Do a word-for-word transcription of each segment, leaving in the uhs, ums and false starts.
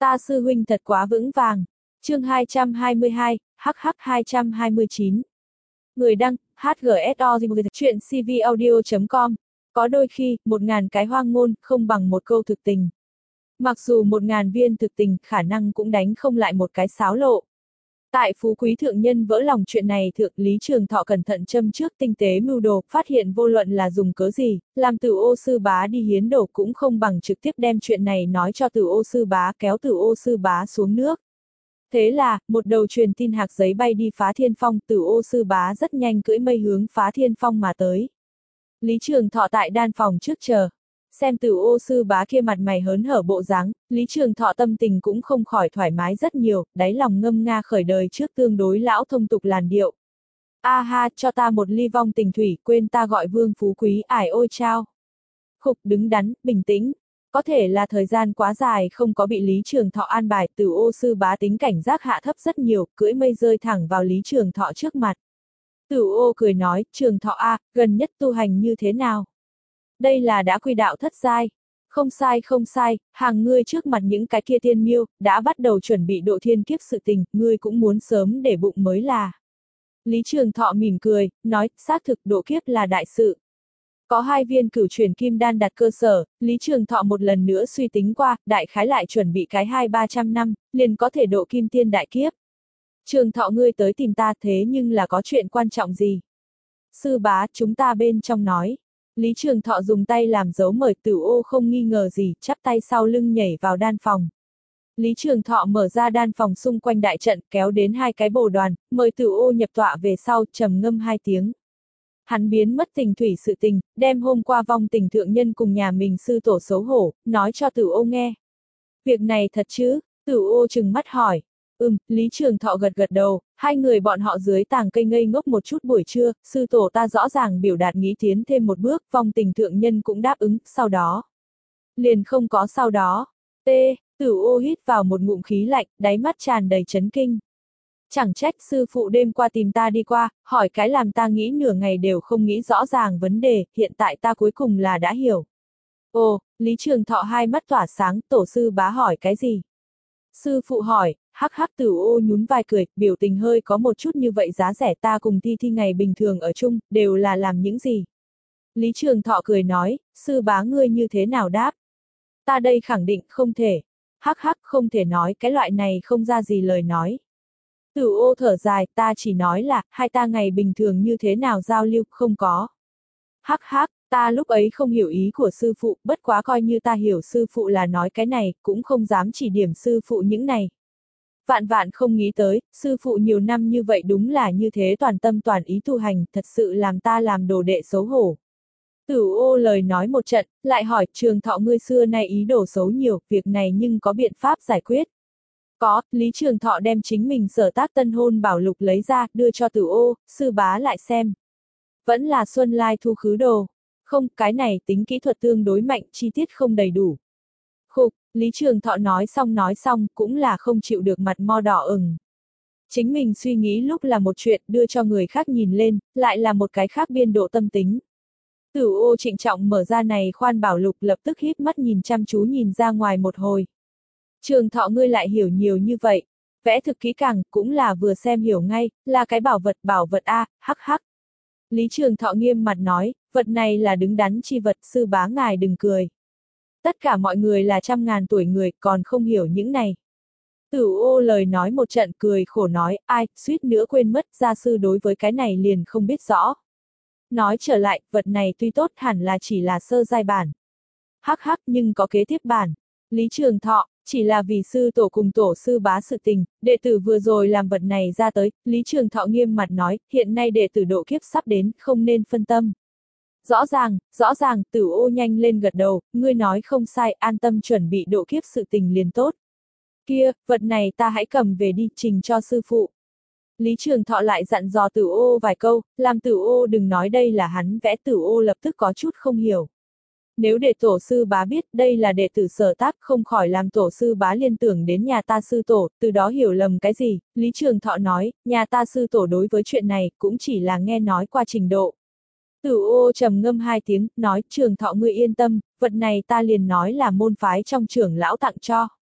Ta sư huynh thật quá vững vàng. Chương hai trăm hai mươi hai, hắc hắc hai trăm hai mươi chín. Người đăng, hát giê ét o chuyện cvaudio chấm com. Có đôi khi, một ngàn cái hoang ngôn, không bằng một câu thực tình. Mặc dù một ngàn viên thực tình, khả năng cũng đánh không lại một cái sáo lộ. Tại Phú Quý thượng nhân vỡ lòng chuyện này, thượng Lý Trường Thọ cẩn thận châm trước tinh tế mưu đồ, phát hiện vô luận là dùng cớ gì, làm Tử Ô sư bá đi hiến đổ cũng không bằng trực tiếp đem chuyện này nói cho Tử Ô sư bá, kéo Tử Ô sư bá xuống nước. Thế là, một đầu truyền tin hạc giấy bay đi Phá Thiên Phong, Tử Ô sư bá rất nhanh cưỡi mây hướng Phá Thiên Phong mà tới. Lý Trường Thọ tại đan phòng trước chờ. Xem Tử Ô sư bá kia mặt mày hớn hở bộ dáng, Lý Trường Thọ tâm tình cũng không khỏi thoải mái rất nhiều, đáy lòng ngâm nga khởi đời trước tương đối lão thông tục làn điệu. A ha, cho ta một ly vong tình thủy, quên ta gọi Vương Phú Quý, ải ôi chao. Khục đứng đắn, bình tĩnh. Có thể là thời gian quá dài không có bị Lý Trường Thọ an bài, Tử Ô sư bá tính cảnh giác hạ thấp rất nhiều, cưỡi mây rơi thẳng vào Lý Trường Thọ trước mặt. Tử Ô cười nói, Trường Thọ a, gần nhất tu hành như thế nào? Đây là đã quy đạo thất giai. Không sai không sai, hàng ngươi trước mặt những cái kia tiên miêu, đã bắt đầu chuẩn bị độ thiên kiếp sự tình, ngươi cũng muốn sớm để bụng mới là. Lý Trường Thọ mỉm cười, nói, xác thực độ kiếp là đại sự. Có hai viên cửu chuyển kim đan đặt cơ sở, Lý Trường Thọ một lần nữa suy tính qua, đại khái lại chuẩn bị cái hai ba trăm năm, liền có thể độ kim tiên đại kiếp. Trường Thọ ngươi tới tìm ta thế nhưng là có chuyện quan trọng gì? Sư bá, chúng ta bên trong nói. Lý Trường Thọ dùng tay làm dấu mời, Tử Ô không nghi ngờ gì, chắp tay sau lưng nhảy vào đan phòng. Lý Trường Thọ mở ra đan phòng xung quanh đại trận, kéo đến hai cái bồ đoàn, mời Tử Ô nhập tọa về sau, trầm ngâm hai tiếng. Hắn biến mất tình thủy sự tình, đem hôm qua vong tình thượng nhân cùng nhà mình sư tổ xấu hổ, nói cho Tử Ô nghe. Việc này thật chứ? Tử Ô trừng mắt hỏi. Ừm, Lý Trường Thọ gật gật đầu, hai người bọn họ dưới tàng cây ngây ngốc một chút buổi trưa, sư tổ ta rõ ràng biểu đạt nghĩ tiến thêm một bước, vong tình thượng nhân cũng đáp ứng, sau đó. Liền không có sau đó. T, Tử Ô hít vào một ngụm khí lạnh, đáy mắt tràn đầy chấn kinh. Chẳng trách sư phụ đêm qua tìm ta đi qua, hỏi cái làm ta nghĩ nửa ngày đều không nghĩ rõ ràng vấn đề, hiện tại ta cuối cùng là đã hiểu. Ồ, Lý Trường Thọ hai mắt tỏa sáng, tổ sư bá hỏi cái gì? Sư phụ hỏi, hắc hắc. Tử Ô nhún vai cười, biểu tình hơi có một chút như vậy giá rẻ, ta cùng Thi Thi ngày bình thường ở chung, đều là làm những gì? Lý Trường Thọ cười nói, sư bá ngươi như thế nào đáp? Ta đây khẳng định không thể. Hắc hắc, không thể nói, cái loại này không ra gì lời nói. Tử Ô thở dài, ta chỉ nói là, hai ta ngày bình thường như thế nào giao lưu, không có. Hắc hắc, ta lúc ấy không hiểu ý của sư phụ, bất quá coi như ta hiểu sư phụ là nói cái này, cũng không dám chỉ điểm sư phụ những này. Vạn vạn không nghĩ tới, sư phụ nhiều năm như vậy đúng là như thế toàn tâm toàn ý tu hành, thật sự làm ta làm đồ đệ xấu hổ. Tử Ô lời nói một trận, lại hỏi, Trường Thọ ngươi xưa nay ý đồ xấu nhiều, việc này nhưng có biện pháp giải quyết. Có, Lý Trường Thọ đem chính mình sở tác tân hôn bảo lục lấy ra, đưa cho Tử Ô, sư bá lại xem. Vẫn là Xuân Lai thu khứ đồ. Không, cái này tính kỹ thuật tương đối mạnh, chi tiết không đầy đủ. Khục, Lý Trường Thọ nói xong nói xong, cũng là không chịu được mặt mo đỏ ửng. Chính mình suy nghĩ lúc là một chuyện, đưa cho người khác nhìn lên, lại là một cái khác biên độ tâm tính. Tử Ô trịnh trọng mở ra này khoan bảo lục, lập tức híp mắt nhìn chăm chú nhìn ra ngoài một hồi. Trường Thọ ngươi lại hiểu nhiều như vậy. Vẽ thực kỹ càng, cũng là vừa xem hiểu ngay, là cái bảo vật, bảo vật a, hắc hắc. Lý Trường Thọ nghiêm mặt nói, vật này là đứng đắn chi vật, sư bá ngài đừng cười. Tất cả mọi người là trăm ngàn tuổi người, còn không hiểu những này. Tử Ô lời nói một trận cười khổ nói, ai, suýt nữa quên mất, gia sư đối với cái này liền không biết rõ. Nói trở lại, vật này tuy tốt hẳn là chỉ là sơ giai bản. Hắc hắc, nhưng có kế tiếp bản. Lý Trường Thọ, chỉ là vì sư tổ cùng tổ sư bá sự tình, đệ tử vừa rồi làm vật này ra tới, Lý Trường Thọ nghiêm mặt nói, hiện nay đệ tử độ kiếp sắp đến, không nên phân tâm. Rõ ràng, rõ ràng, Tử Ô nhanh lên gật đầu, ngươi nói không sai, an tâm chuẩn bị độ kiếp sự tình liền tốt. Kia, vật này ta hãy cầm về đi, trình cho sư phụ. Lý Trường Thọ lại dặn dò Tử Ô vài câu, làm Tử Ô đừng nói đây là hắn vẽ. Tử Ô lập tức có chút không hiểu. Nếu để tổ sư bá biết đây là đệ tử sở tác, không khỏi làm tổ sư bá liên tưởng đến nhà ta sư tổ, từ đó hiểu lầm cái gì. Lý Trường Thọ nói, nhà ta sư tổ đối với chuyện này cũng chỉ là nghe nói qua trình độ. Tử Ô trầm ngâm hai tiếng, nói, Trường Thọ ngươi yên tâm, vật này ta liền nói là môn phái trong trưởng lão tặng cho.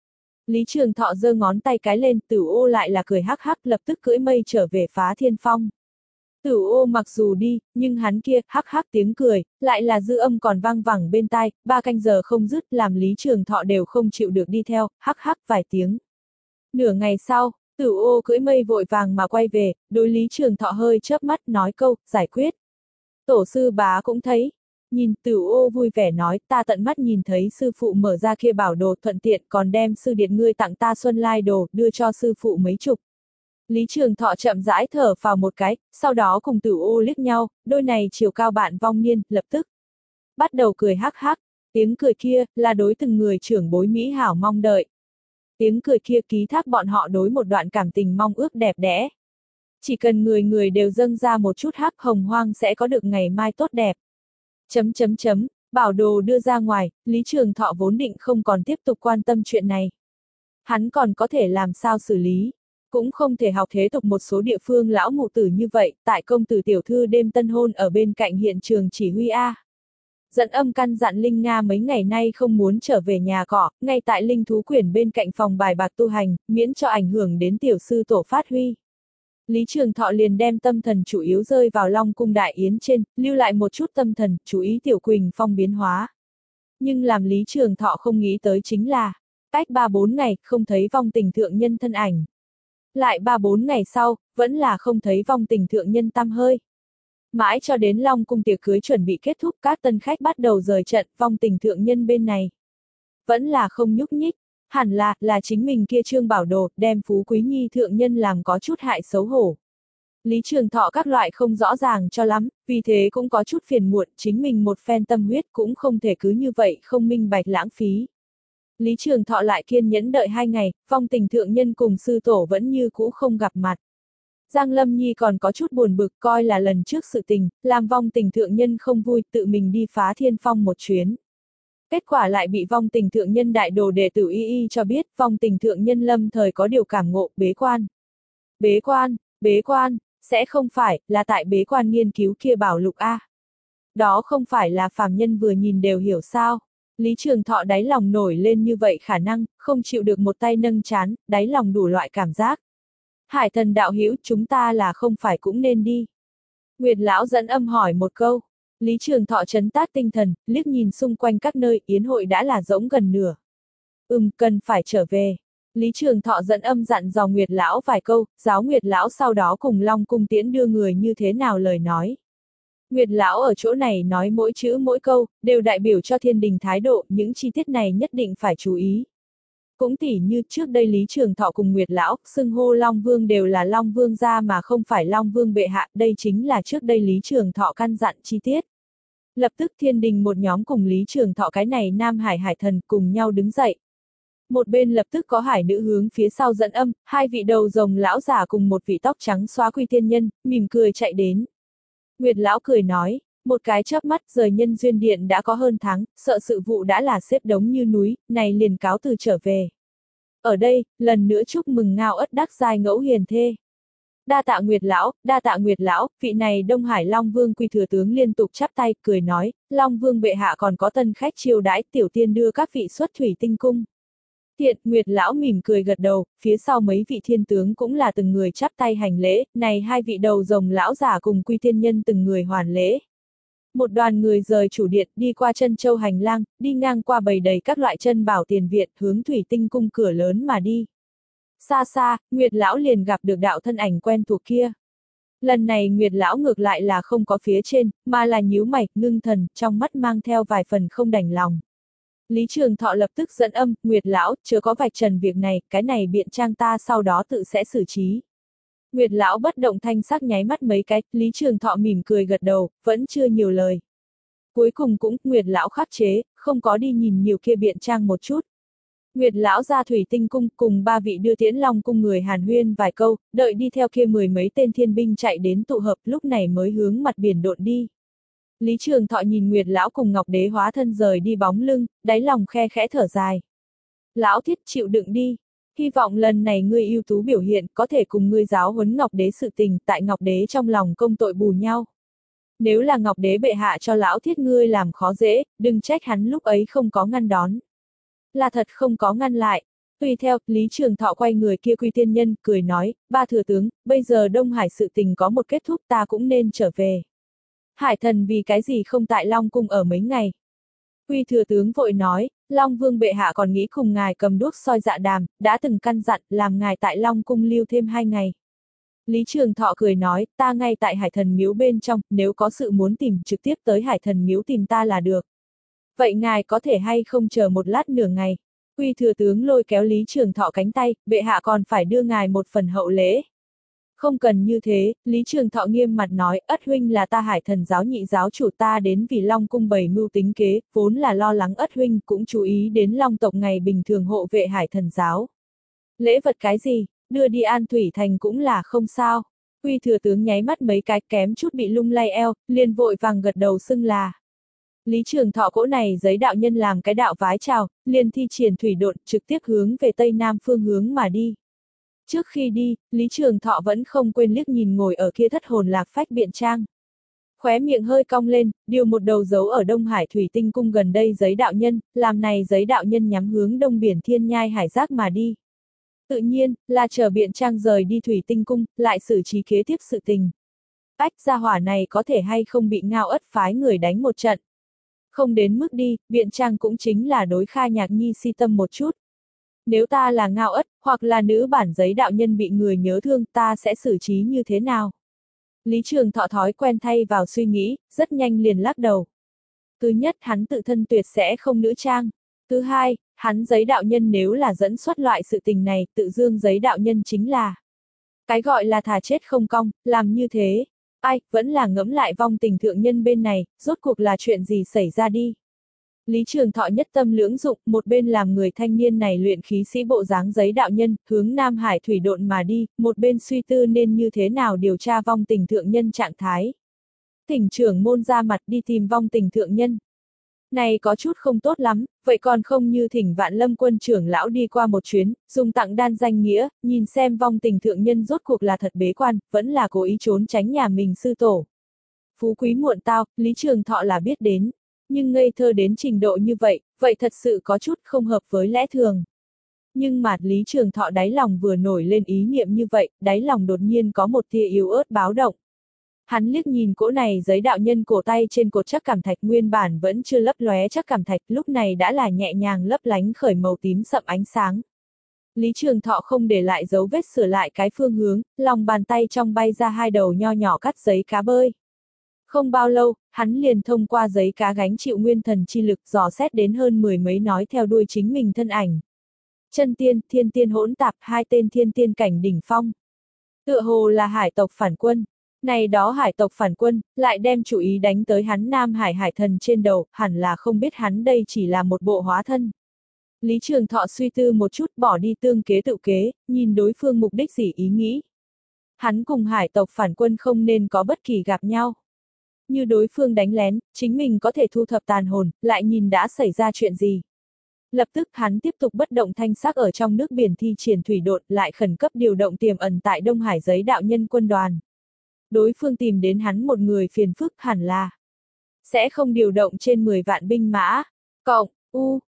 Lý Trường Thọ giơ ngón tay cái lên, Tử Ô lại là cười hắc hắc, lập tức cưỡi mây trở về Phá Thiên Phong. Tử Ô mặc dù đi, nhưng hắn kia, hắc hắc tiếng cười, lại là dư âm còn vang vẳng bên tai, ba canh giờ không dứt, làm Lý Trường Thọ đều không chịu được đi theo, hắc hắc vài tiếng. Nửa ngày sau, Tử Ô cưỡi mây vội vàng mà quay về, đối Lý Trường Thọ hơi chớp mắt nói câu, giải quyết. Tổ sư bá cũng thấy. Nhìn, Tử Ô vui vẻ nói, ta tận mắt nhìn thấy sư phụ mở ra kia bảo đồ, thuận tiện còn đem sư điện ngươi tặng ta Xuân Lai đồ, đưa cho sư phụ mấy chục. Lý Trường Thọ chậm rãi thở vào một cái, sau đó cùng Tử Ô liếc nhau, đôi này chiều cao bạn vong niên, lập tức bắt đầu cười hắc hắc, tiếng cười kia, là đối từng người trưởng bối Mỹ hảo mong đợi. Tiếng cười kia ký thác bọn họ đối một đoạn cảm tình mong ước đẹp đẽ. Chỉ cần người người đều dâng ra một chút hắc hồng hoang sẽ có được ngày mai tốt đẹp. Chấm chấm chấm, bảo đồ đưa ra ngoài, Lý Trường Thọ vốn định không còn tiếp tục quan tâm chuyện này. Hắn còn có thể làm sao xử lý, cũng không thể học thế tục một số địa phương lão mụ tử như vậy, tại công tử tiểu thư đêm tân hôn ở bên cạnh hiện trường chỉ huy A. Dẫn âm căn dặn Linh Nga mấy ngày nay không muốn trở về nhà cỏ, ngay tại Linh thú quyển bên cạnh phòng bài bạc tu hành, miễn cho ảnh hưởng đến tiểu sư tổ phát huy. Lý Trường Thọ liền đem tâm thần chủ yếu rơi vào Long Cung Đại Yến trên, lưu lại một chút tâm thần, chú ý Tiểu Quỳnh Phong biến hóa. Nhưng làm Lý Trường Thọ không nghĩ tới chính là, cách ba bốn ngày, không thấy vong tình thượng nhân thân ảnh. Lại ba bốn ngày sau, vẫn là không thấy vong tình thượng nhân tăm hơi. Mãi cho đến Long Cung tiệc cưới chuẩn bị kết thúc, các tân khách bắt đầu rời trận, vong tình thượng nhân bên này vẫn là không nhúc nhích. Hẳn là, là chính mình kia trương bảo đồ, đem Phú Quý Nhi thượng nhân làm có chút hại xấu hổ. Lý Trường Thọ các loại không rõ ràng cho lắm, vì thế cũng có chút phiền muộn, chính mình một phen tâm huyết cũng không thể cứ như vậy không minh bạch lãng phí. Lý Trường Thọ lại kiên nhẫn đợi hai ngày, vong tình thượng nhân cùng sư tổ vẫn như cũ không gặp mặt. Giang Lâm Nhi còn có chút buồn bực, coi là lần trước sự tình, làm vong tình thượng nhân không vui, tự mình đi Phá Thiên Phong một chuyến. Kết quả lại bị vong tình thượng nhân đại đồ đệ tử y y cho biết, vong tình thượng nhân lâm thời có điều cảm ngộ, bế quan. Bế quan, bế quan, sẽ không phải, là tại bế quan nghiên cứu kia bảo lục A. Đó không phải là phàm nhân vừa nhìn đều hiểu sao. Lý Trường Thọ đáy lòng nổi lên như vậy khả năng, không chịu được một tay nâng chán, đáy lòng đủ loại cảm giác. Hải thần đạo hữu, chúng ta là không phải cũng nên đi. Nguyệt lão dẫn âm hỏi một câu. Lý Trường Thọ trấn tác tinh thần, liếc nhìn xung quanh các nơi, yến hội đã là rỗng gần nửa. Ừm, cần phải trở về. Lý Trường Thọ dẫn âm dặn dò Nguyệt lão vài câu, giáo Nguyệt lão sau đó cùng Long Cung tiễn đưa người như thế nào lời nói. Nguyệt lão ở chỗ này nói mỗi chữ mỗi câu, đều đại biểu cho thiên đình thái độ, những chi tiết này nhất định phải chú ý. Cũng tỉ như trước đây Lý Trường Thọ cùng Nguyệt lão, xưng hô Long Vương đều là Long Vương gia mà không phải Long Vương bệ hạ, đây chính là trước đây Lý Trường Thọ căn dặn chi tiết. Lập tức thiên đình một nhóm cùng Lý Trường Thọ cái này Nam Hải hải thần cùng nhau đứng dậy. Một bên lập tức có hải nữ hướng phía sau dẫn âm, hai vị đầu rồng lão giả cùng một vị tóc trắng xóa quy thiên nhân, mỉm cười chạy đến. Nguyệt lão cười nói, một cái chớp mắt rời nhân duyên điện đã có hơn tháng, sợ sự vụ đã là xếp đống như núi, này liền cáo từ trở về. Ở đây, lần nữa chúc mừng ngao ất đắc giai ngẫu hiền thê. Đa tạ Nguyệt lão, đa tạ Nguyệt lão, vị này Đông Hải Long Vương quy thừa tướng liên tục chắp tay, cười nói, Long Vương bệ hạ còn có tân khách chiêu đãi, tiểu tiên đưa các vị xuất thủy tinh cung. Thiện, Nguyệt lão mỉm cười gật đầu, phía sau mấy vị thiên tướng cũng là từng người chắp tay hành lễ, này hai vị đầu rồng lão giả cùng quy thiên nhân từng người hoàn lễ. Một đoàn người rời chủ điện, đi qua chân châu hành lang, đi ngang qua bầy đầy các loại chân bảo tiền viện, hướng thủy tinh cung cửa lớn mà đi. Xa xa, Nguyệt lão liền gặp được đạo thân ảnh quen thuộc kia. Lần này Nguyệt lão ngược lại là không có phía trên, mà là nhíu mày, ngưng thần, trong mắt mang theo vài phần không đành lòng. Lý Trường Thọ lập tức dẫn âm, Nguyệt lão, chưa có vạch trần việc này, cái này biện trang ta sau đó tự sẽ xử trí. Nguyệt lão bất động thanh sắc nháy mắt mấy cái, Lý Trường Thọ mỉm cười gật đầu, vẫn chưa nhiều lời. Cuối cùng cũng, Nguyệt lão khắc chế, không có đi nhìn nhiều kia biện trang một chút. Nguyệt lão ra thủy tinh cung cùng ba vị đưa tiễn Long cung người hàn huyên vài câu, đợi đi theo kia mười mấy tên thiên binh chạy đến tụ hợp, lúc này mới hướng mặt biển độn đi. Lý Trường Thọ nhìn Nguyệt lão cùng Ngọc Đế hóa thân rời đi bóng lưng, đáy lòng khe khẽ thở dài. Lão thiết chịu đựng đi, hy vọng lần này ngươi ưu tú biểu hiện có thể cùng ngươi giáo huấn Ngọc Đế sự tình, tại Ngọc Đế trong lòng công tội bù nhau. Nếu là Ngọc Đế bệ hạ cho lão thiết ngươi làm khó dễ, đừng trách hắn lúc ấy không có ngăn đón. Là thật không có ngăn lại. Tùy theo, Lý Trường Thọ quay người kia Quy Tiên Nhân, cười nói, ba thừa tướng, bây giờ Đông Hải sự tình có một kết thúc ta cũng nên trở về. Hải thần vì cái gì không tại Long Cung ở mấy ngày? Quy thừa tướng vội nói, Long Vương bệ hạ còn nghĩ cùng ngài cầm đuốc soi dạ đàm, đã từng căn dặn, làm ngài tại Long Cung lưu thêm hai ngày. Lý Trường Thọ cười nói, ta ngay tại Hải thần miếu bên trong, nếu có sự muốn tìm, trực tiếp tới Hải thần miếu tìm ta là được. Vậy ngài có thể hay không chờ một lát nửa ngày? Quy thừa tướng lôi kéo Lý Trường Thọ cánh tay, bệ hạ còn phải đưa ngài một phần hậu lễ. Không cần như thế, Lý Trường Thọ nghiêm mặt nói, ất huynh là ta Hải thần giáo nhị giáo chủ, ta đến vì Long Cung bày mưu tính kế, vốn là lo lắng ất huynh, cũng chú ý đến Long tộc ngày bình thường hộ vệ Hải thần giáo. Lễ vật cái gì, đưa đi An Thủy Thành cũng là không sao. Quy thừa tướng nháy mắt mấy cái kém chút bị lung lay eo, liền vội vàng gật đầu xưng là. Lý Trường Thọ cỗ này giấy đạo nhân làm cái đạo vái chào, liền thi triển thủy độn trực tiếp hướng về tây nam phương hướng mà đi. Trước khi đi, Lý Trường Thọ vẫn không quên liếc nhìn ngồi ở kia thất hồn lạc phách Biện Trang. Khóe miệng hơi cong lên, điều một đầu dấu ở Đông Hải Thủy Tinh Cung gần đây giấy đạo nhân, làm này giấy đạo nhân nhắm hướng đông biển Thiên Nhai Hải Giác mà đi. Tự nhiên, là chờ Biện Trang rời đi Thủy Tinh Cung, lại xử trí kế tiếp sự tình. Ách gia hỏa này có thể hay không bị Ngao Ất phái người đánh một trận. Không đến mức đi, Biện Trang cũng chính là đối Kha Nhạc Nhi si tâm một chút. Nếu ta là Ngao Ất, hoặc là nữ bản giấy đạo nhân bị người nhớ thương, ta sẽ xử trí như thế nào? Lý Trường Thọ thói quen thay vào suy nghĩ, rất nhanh liền lắc đầu. Thứ nhất, hắn tự thân tuyệt sẽ không nữ trang. Thứ hai, hắn giấy đạo nhân nếu là dẫn xuất loại sự tình này, tự dương giấy đạo nhân chính là. Cái gọi là thà chết không cong, làm như thế. Ai, vẫn là ngẫm lại vong tình thượng nhân bên này, rốt cuộc là chuyện gì xảy ra đi. Lý Trường Thọ nhất tâm lưỡng dụng, một bên làm người thanh niên này luyện khí sĩ bộ dáng giấy đạo nhân, hướng Nam Hải thủy độn mà đi, một bên suy tư nên như thế nào điều tra vong tình thượng nhân trạng thái. Thỉnh trưởng môn ra mặt đi tìm vong tình thượng nhân. Này có chút không tốt lắm, vậy còn không như thỉnh Vạn Lâm quân trưởng lão đi qua một chuyến, dùng tặng đan danh nghĩa, nhìn xem vong tình thượng nhân rốt cuộc là thật bế quan, vẫn là cố ý trốn tránh nhà mình sư tổ. Phú quý muộn tao, Lý Trường Thọ là biết đến. Nhưng ngây thơ đến trình độ như vậy, vậy thật sự có chút không hợp với lẽ thường. Nhưng mà Lý Trường Thọ đáy lòng vừa nổi lên ý niệm như vậy, đáy lòng đột nhiên có một tia yếu ớt báo động. Hắn liếc nhìn cỗ này giấy đạo nhân cổ tay trên cột chắc cảm thạch nguyên bản vẫn chưa lấp lóe chắc cảm thạch, lúc này đã là nhẹ nhàng lấp lánh khởi màu tím sậm ánh sáng. Lý Trường Thọ không để lại dấu vết sửa lại cái phương hướng, lòng bàn tay trong bay ra hai đầu nho nhỏ cắt giấy cá bơi. Không bao lâu, hắn liền thông qua giấy cá gánh chịu nguyên thần chi lực dò xét đến hơn mười mấy nói theo đuôi chính mình thân ảnh. Chân tiên, thiên tiên hỗn tạp, hai tên thiên tiên cảnh đỉnh phong. Tựa hồ là hải tộc phản quân. Này đó hải tộc phản quân, lại đem chủ ý đánh tới hắn Nam Hải hải thần trên đầu, hẳn là không biết hắn đây chỉ là một bộ hóa thân. Lý Trường Thọ suy tư một chút bỏ đi tương kế tự kế, nhìn đối phương mục đích gì ý nghĩ. Hắn cùng hải tộc phản quân không nên có bất kỳ gặp nhau. Như đối phương đánh lén, chính mình có thể thu thập tàn hồn, lại nhìn đã xảy ra chuyện gì. Lập tức hắn tiếp tục bất động thanh sắc ở trong nước biển thi triển thủy độn, lại khẩn cấp điều động tiềm ẩn tại Đông Hải giấy đạo nhân quân đoàn. Đối phương tìm đến hắn một người phiền phức hẳn là sẽ không điều động trên mười vạn binh mã. Cộng, U,